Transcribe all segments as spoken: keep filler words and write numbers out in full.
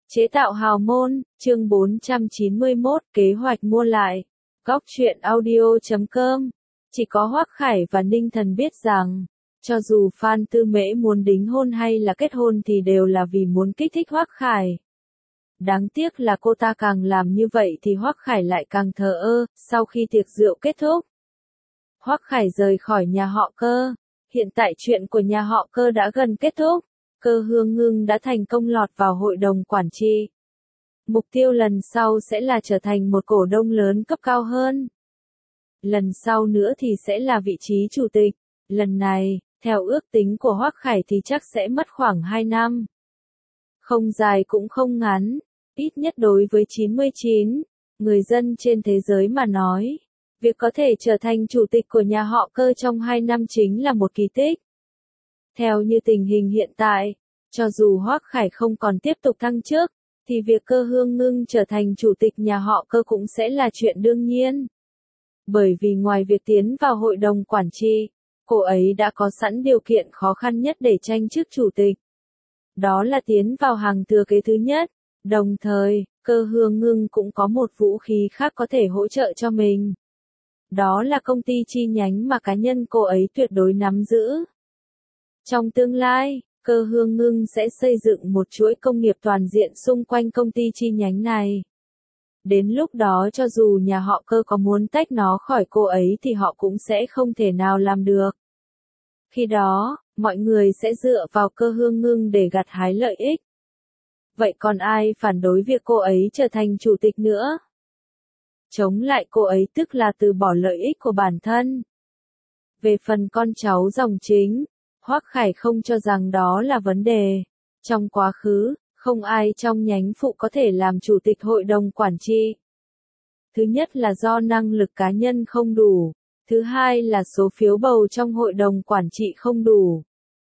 Chế tạo hào môn, chương bốn trăm chín mươi mốt, kế hoạch mua lại. Góc truyện audio chấm com. Chỉ có Hoắc Khải và Ninh Thần biết rằng, cho dù Phan Tư Mễ muốn đính hôn hay là kết hôn thì đều là vì muốn kích thích Hoắc Khải. Đáng tiếc là cô ta càng làm như vậy thì Hoắc Khải lại càng thờ ơ. Sau khi tiệc rượu kết thúc, Hoắc Khải rời khỏi nhà họ Cơ. Hiện tại chuyện của nhà họ Cơ đã gần kết thúc. Cơ Hương Ngưng đã thành công lọt vào hội đồng quản trị. Mục tiêu lần sau sẽ là trở thành một cổ đông lớn cấp cao hơn. Lần sau nữa thì sẽ là vị trí chủ tịch. Lần này, theo ước tính của Hoắc Khải thì chắc sẽ mất khoảng hai năm. Không dài cũng không ngắn, ít nhất đối với chín mươi chín người dân trên thế giới mà nói. Việc có thể trở thành chủ tịch của nhà họ Cơ trong hai năm chính là một kỳ tích. Theo như tình hình hiện tại, cho dù Hoắc Khải không còn tiếp tục thăng chức, thì việc Cơ Hương Ngưng trở thành chủ tịch nhà họ Cơ cũng sẽ là chuyện đương nhiên. Bởi vì ngoài việc tiến vào hội đồng quản trị, cô ấy đã có sẵn điều kiện khó khăn nhất để tranh chức chủ tịch. Đó là tiến vào hàng thừa kế thứ nhất. Đồng thời, Cơ Hương Ngưng cũng có một vũ khí khác có thể hỗ trợ cho mình. Đó là công ty chi nhánh mà cá nhân cô ấy tuyệt đối nắm giữ. Trong tương lai, Cơ Hương Ngưng sẽ xây dựng một chuỗi công nghiệp toàn diện xung quanh công ty chi nhánh này. Đến lúc đó cho dù nhà họ Cơ có muốn tách nó khỏi cô ấy thì họ cũng sẽ không thể nào làm được. Khi đó, mọi người sẽ dựa vào Cơ Hương Ngưng để gặt hái lợi ích. Vậy còn ai phản đối việc cô ấy trở thành chủ tịch nữa? Chống lại cô ấy tức là từ bỏ lợi ích của bản thân. Về phần con cháu dòng chính, Hoắc Khải không cho rằng đó là vấn đề. Trong quá khứ, không ai trong nhánh phụ có thể làm chủ tịch hội đồng quản trị. Thứ nhất là do năng lực cá nhân không đủ. Thứ hai là số phiếu bầu trong hội đồng quản trị không đủ.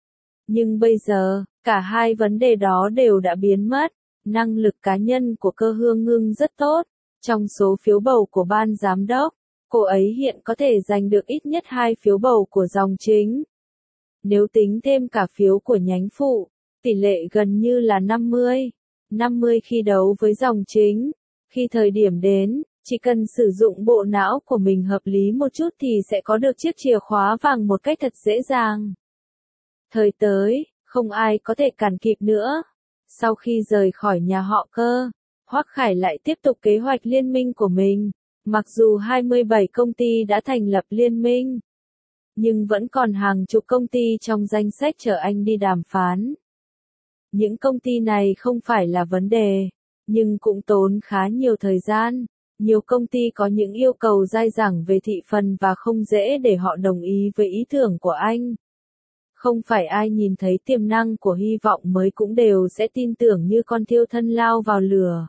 Nhưng bây giờ, cả hai vấn đề đó đều đã biến mất. Năng lực cá nhân của Cơ Hương Ngưng rất tốt. Trong số phiếu bầu của ban giám đốc, cô ấy hiện có thể giành được ít nhất hai phiếu bầu của dòng chính. Nếu tính thêm cả phiếu của nhánh phụ, tỷ lệ gần như là năm mươi. năm mươi khi đấu với dòng chính. Khi thời điểm đến, chỉ cần sử dụng bộ não của mình hợp lý một chút thì sẽ có được chiếc chìa khóa vàng một cách thật dễ dàng. Thời tới, không ai có thể cản kịp nữa. Sau khi rời khỏi nhà họ Cơ, Hoắc Khải lại tiếp tục kế hoạch liên minh của mình. Mặc dù hai mươi bảy công ty đã thành lập liên minh, nhưng vẫn còn hàng chục công ty trong danh sách chờ anh đi đàm phán. Những công ty này không phải là vấn đề, nhưng cũng tốn khá nhiều thời gian. Nhiều công ty có những yêu cầu dai dẳng về thị phần và không dễ để họ đồng ý với ý tưởng của anh. Không phải ai nhìn thấy tiềm năng của Hy vọng mới cũng đều sẽ tin tưởng như con thiêu thân lao vào lửa.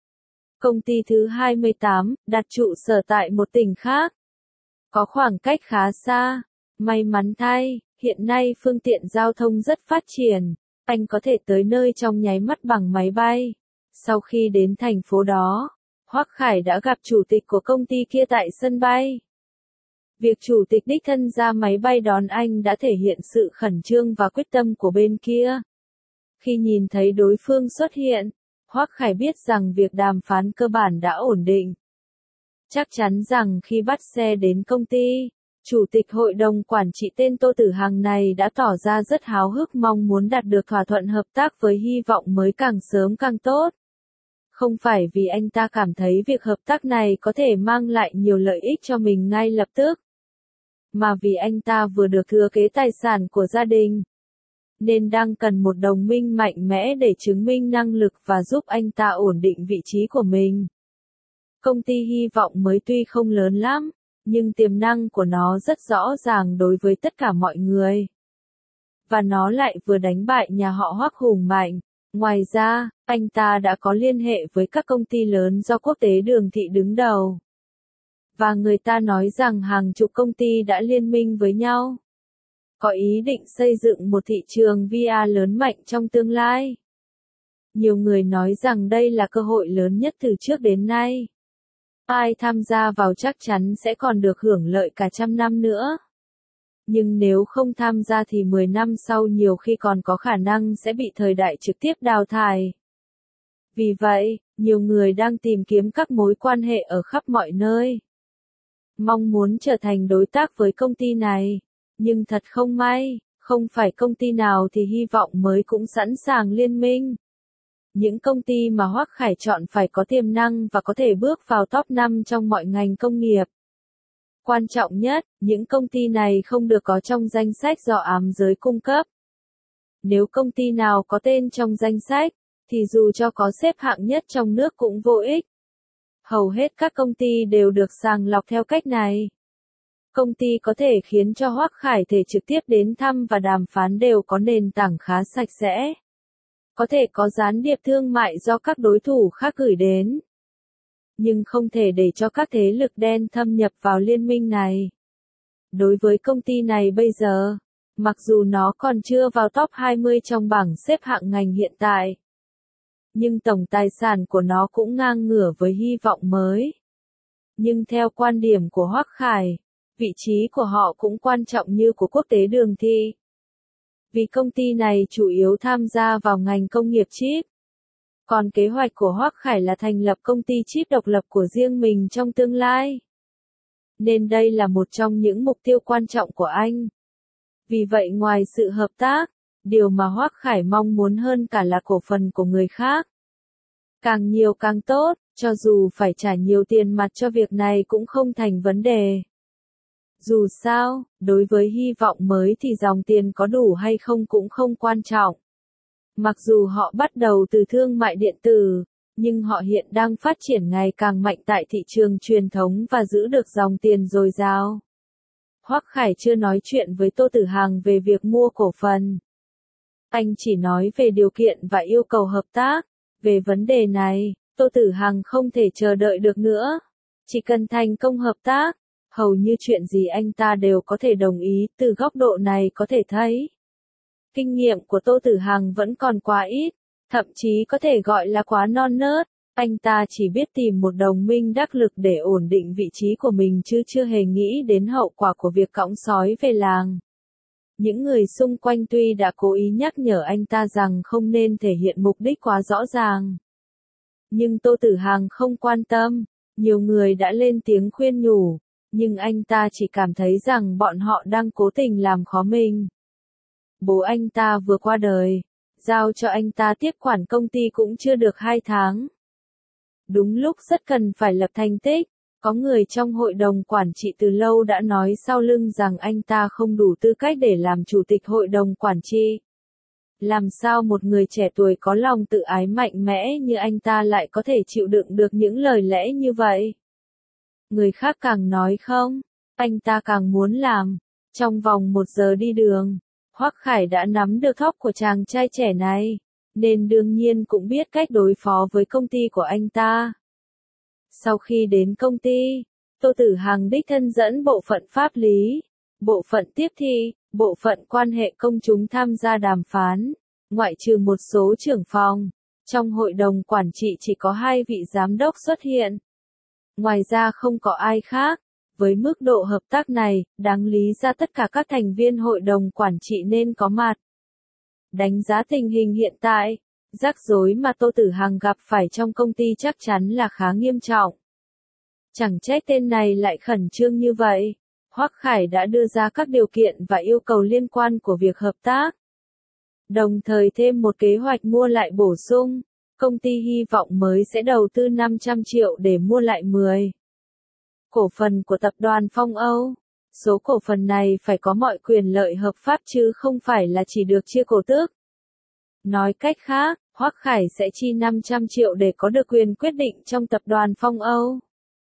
Công ty thứ hai mươi tám, đặt trụ sở tại một tỉnh khác. Có khoảng cách khá xa. May mắn thay, hiện nay phương tiện giao thông rất phát triển. Anh có thể tới nơi trong nháy mắt bằng máy bay. Sau khi đến thành phố đó, Hoắc Khải đã gặp chủ tịch của công ty kia tại sân bay. Việc chủ tịch đích thân ra máy bay đón anh đã thể hiện sự khẩn trương và quyết tâm của bên kia. Khi nhìn thấy đối phương xuất hiện, Hoắc Khải biết rằng việc đàm phán cơ bản đã ổn định. Chắc chắn rằng khi bắt xe đến công ty, chủ tịch hội đồng quản trị tên Tô Tử Hằng này đã tỏ ra rất háo hức mong muốn đạt được thỏa thuận hợp tác với Hy vọng mới càng sớm càng tốt. Không phải vì anh ta cảm thấy việc hợp tác này có thể mang lại nhiều lợi ích cho mình ngay lập tức, mà vì anh ta vừa được thừa kế tài sản của gia đình, nên đang cần một đồng minh mạnh mẽ để chứng minh năng lực và giúp anh ta ổn định vị trí của mình. Công ty Hy vọng mới tuy không lớn lắm, nhưng tiềm năng của nó rất rõ ràng đối với tất cả mọi người. Và nó lại vừa đánh bại nhà họ Hoắc hùng mạnh. Ngoài ra, anh ta đã có liên hệ với các công ty lớn do quốc tế Đường Thị đứng đầu. Và người ta nói rằng hàng chục công ty đã liên minh với nhau, có ý định xây dựng một thị trường vê rờ lớn mạnh trong tương lai. Nhiều người nói rằng đây là cơ hội lớn nhất từ trước đến nay. Ai tham gia vào chắc chắn sẽ còn được hưởng lợi cả trăm năm nữa. Nhưng nếu không tham gia thì mười năm sau nhiều khi còn có khả năng sẽ bị thời đại trực tiếp đào thải. Vì vậy, nhiều người đang tìm kiếm các mối quan hệ ở khắp mọi nơi. Mong muốn trở thành đối tác với công ty này. Nhưng thật không may, không phải công ty nào thì hy vọng mới cũng sẵn sàng liên minh. Những công ty mà Hoắc Khải chọn phải có tiềm năng và có thể bước vào top năm trong mọi ngành công nghiệp. Quan trọng nhất, những công ty này không được có trong danh sách do ám giới cung cấp. Nếu công ty nào có tên trong danh sách, thì dù cho có xếp hạng nhất trong nước cũng vô ích. Hầu hết các công ty đều được sàng lọc theo cách này. Công ty có thể khiến cho Hoắc Khải thể trực tiếp đến thăm và đàm phán đều có nền tảng khá sạch sẽ. Có thể có gián điệp thương mại do các đối thủ khác gửi đến. Nhưng không thể để cho các thế lực đen thâm nhập vào liên minh này. Đối với công ty này bây giờ, mặc dù nó còn chưa vào top hai mươi trong bảng xếp hạng ngành hiện tại, nhưng tổng tài sản của nó cũng ngang ngửa với hy vọng mới. Nhưng theo quan điểm của Hoắc Khải, vị trí của họ cũng quan trọng như của quốc tế đường thi. Vì công ty này chủ yếu tham gia vào ngành công nghiệp chip. Còn kế hoạch của Hoắc Khải là thành lập công ty chip độc lập của riêng mình trong tương lai. Nên đây là một trong những mục tiêu quan trọng của anh. Vì vậy ngoài sự hợp tác, điều mà Hoắc Khải mong muốn hơn cả là cổ phần của người khác. Càng nhiều càng tốt, cho dù phải trả nhiều tiền mặt cho việc này cũng không thành vấn đề. Dù sao, đối với hy vọng mới thì dòng tiền có đủ hay không cũng không quan trọng. Mặc dù họ bắt đầu từ thương mại điện tử, nhưng họ hiện đang phát triển ngày càng mạnh tại thị trường truyền thống và giữ được dòng tiền dồi dào. Hoắc Khải chưa nói chuyện với Tô Tử Hằng về việc mua cổ phần. Anh chỉ nói về điều kiện và yêu cầu hợp tác. Về vấn đề này, Tô Tử Hằng không thể chờ đợi được nữa. Chỉ cần thành công hợp tác, hầu như chuyện gì anh ta đều có thể đồng ý, từ góc độ này có thể thấy. Kinh nghiệm của Tô Tử Hằng vẫn còn quá ít, thậm chí có thể gọi là quá non nớt. Anh ta chỉ biết tìm một đồng minh đắc lực để ổn định vị trí của mình chứ chưa hề nghĩ đến hậu quả của việc cõng sói về làng. Những người xung quanh tuy đã cố ý nhắc nhở anh ta rằng không nên thể hiện mục đích quá rõ ràng. Nhưng Tô Tử Hằng không quan tâm, nhiều người đã lên tiếng khuyên nhủ, nhưng anh ta chỉ cảm thấy rằng bọn họ đang cố tình làm khó mình. Bố anh ta vừa qua đời, giao cho anh ta tiếp quản công ty cũng chưa được hai tháng. Đúng lúc rất cần phải lập thành tích, có người trong hội đồng quản trị từ lâu đã nói sau lưng rằng anh ta không đủ tư cách để làm chủ tịch hội đồng quản trị. Làm sao một người trẻ tuổi có lòng tự ái mạnh mẽ như anh ta lại có thể chịu đựng được những lời lẽ như vậy? Người khác càng nói không, anh ta càng muốn làm. Trong vòng một giờ đi đường, Hoắc Khải đã nắm được thóp của chàng trai trẻ này, nên đương nhiên cũng biết cách đối phó với công ty của anh ta. Sau khi đến công ty, Tô Tử Hằng đích thân dẫn bộ phận pháp lý, bộ phận tiếp thị, bộ phận quan hệ công chúng tham gia đàm phán, ngoại trừ một số trưởng phòng. Trong hội đồng quản trị chỉ có hai vị giám đốc xuất hiện. Ngoài ra không có ai khác. Với mức độ hợp tác này, đáng lý ra tất cả các thành viên hội đồng quản trị nên có mặt. Đánh giá tình hình hiện tại, rắc rối mà Tô Tử Hằng gặp phải trong công ty chắc chắn là khá nghiêm trọng. Chẳng trách tên này lại khẩn trương như vậy. Hoắc Khải đã đưa ra các điều kiện và yêu cầu liên quan của việc hợp tác. Đồng thời thêm một kế hoạch mua lại bổ sung, công ty hy vọng mới sẽ đầu tư năm trăm triệu để mua lại mười cổ phần của tập đoàn Phong Âu. Số cổ phần này phải có mọi quyền lợi hợp pháp chứ không phải là chỉ được chia cổ tức. Nói cách khác, Hoắc Khải sẽ chi năm trăm triệu để có được quyền quyết định trong tập đoàn Phong Âu.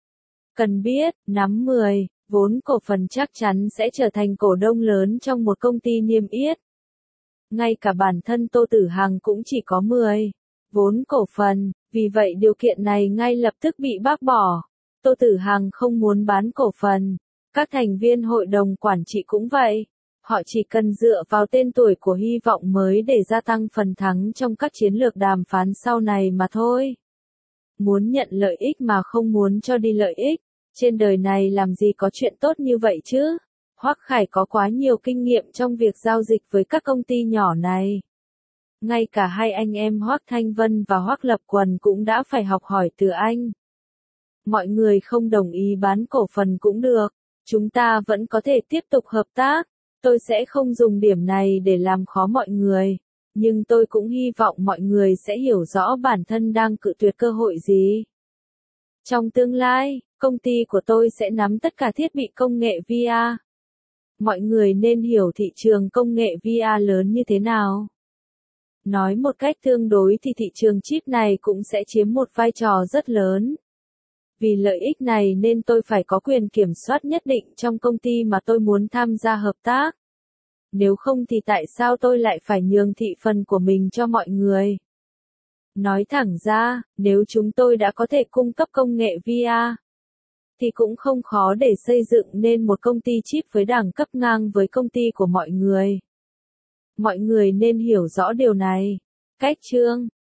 Cần biết, nắm mười vốn cổ phần chắc chắn sẽ trở thành cổ đông lớn trong một công ty niêm yết. Ngay cả bản thân Tô Tử Hằng cũng chỉ có mười vốn cổ phần, vì vậy điều kiện này ngay lập tức bị bác bỏ. Tô Tử Hằng không muốn bán cổ phần, các thành viên hội đồng quản trị cũng vậy. Họ chỉ cần dựa vào tên tuổi của hy vọng mới để gia tăng phần thắng trong các chiến lược đàm phán sau này mà thôi. Muốn nhận lợi ích mà không muốn cho đi lợi ích, trên đời này làm gì có chuyện tốt như vậy chứ? Hoắc Khải có quá nhiều kinh nghiệm trong việc giao dịch với các công ty nhỏ này. Ngay cả hai anh em Hoắc Thanh Vân và Hoắc Lập Quần cũng đã phải học hỏi từ anh. Mọi người không đồng ý bán cổ phần cũng được, chúng ta vẫn có thể tiếp tục hợp tác. Tôi sẽ không dùng điểm này để làm khó mọi người, nhưng tôi cũng hy vọng mọi người sẽ hiểu rõ bản thân đang cự tuyệt cơ hội gì. Trong tương lai, công ty của tôi sẽ nắm tất cả thiết bị công nghệ vê rờ. Mọi người nên hiểu thị trường công nghệ vê rờ lớn như thế nào. Nói một cách tương đối thì thị trường chip này cũng sẽ chiếm một vai trò rất lớn. Vì lợi ích này nên tôi phải có quyền kiểm soát nhất định trong công ty mà tôi muốn tham gia hợp tác. Nếu không thì tại sao tôi lại phải nhường thị phần của mình cho mọi người? Nói thẳng ra, nếu chúng tôi đã có thể cung cấp công nghệ vê rờ, thì cũng không khó để xây dựng nên một công ty chip với đẳng cấp ngang với công ty của mọi người. Mọi người nên hiểu rõ điều này. Cách chương